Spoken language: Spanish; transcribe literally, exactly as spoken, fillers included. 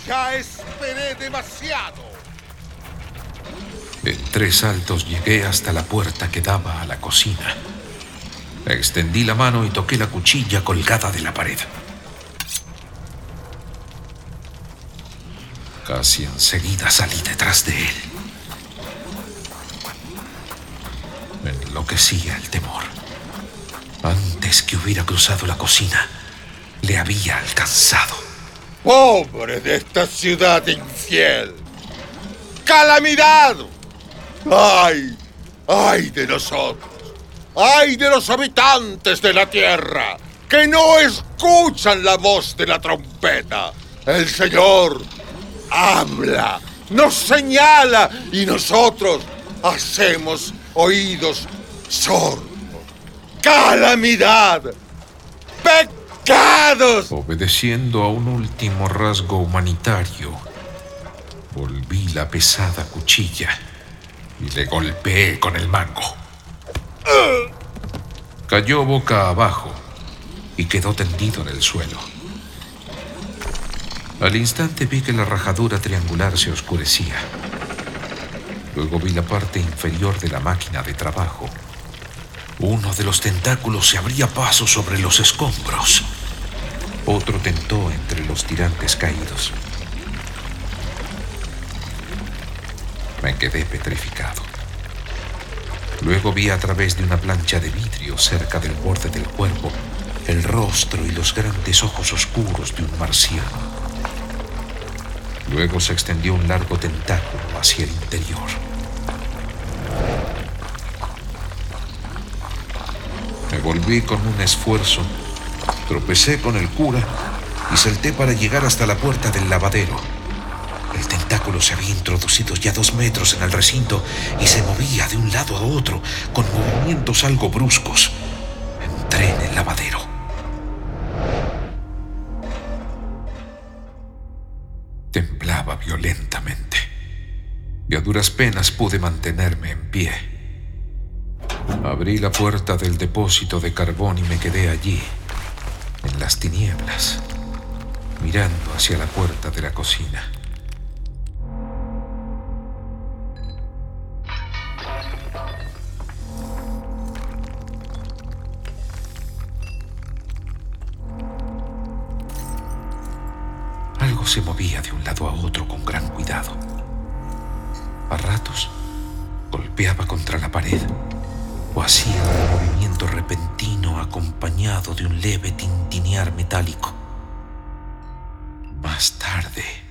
Ya esperé demasiado. En tres saltos llegué hasta la puerta que daba a la cocina. Extendí la mano y toqué la cuchilla colgada de la pared. Casi enseguida salí detrás de él. Me enloquecía el temor. Antes que hubiera cruzado la cocina, le había alcanzado. ¡Pobre de esta ciudad infiel! ¡Calamidad! ¡Ay! ¡Ay de nosotros! ¡Ay de los habitantes de la tierra! ¡Que no escuchan la voz de la trompeta! El Señor habla, nos señala y nosotros hacemos oídos sordos. ¡Calamidad! ¡Pecados! Obedeciendo a un último rasgo humanitario, volví la pesada cuchilla y le golpeé con el mango. Cayó boca abajo y quedó tendido en el suelo. Al instante vi que la rajadura triangular se oscurecía. Luego vi la parte inferior de la máquina de trabajo. Uno de los tentáculos se abría paso sobre los escombros. Otro tentó entre los tirantes caídos. Me quedé petrificado. Luego vi a través de una plancha de vidrio cerca del borde del cuerpo el rostro y los grandes ojos oscuros de un marciano. Luego se extendió un largo tentáculo hacia el interior. Me volví con un esfuerzo, tropecé con el cura y salté para llegar hasta la puerta del lavadero. El tentáculo se había introducido ya dos metros en el recinto y se movía de un lado a otro con movimientos algo bruscos. Entré en el lavadero. Temblaba violentamente y a duras penas pude mantenerme en pie. Abrí la puerta del depósito de carbón y me quedé allí, en las tinieblas, mirando hacia la puerta de la cocina. Algo se movía de un lado a otro con gran cuidado. A ratos golpeaba contra la pared o hacía un movimiento repentino acompañado de un leve tintinear metálico. Más tarde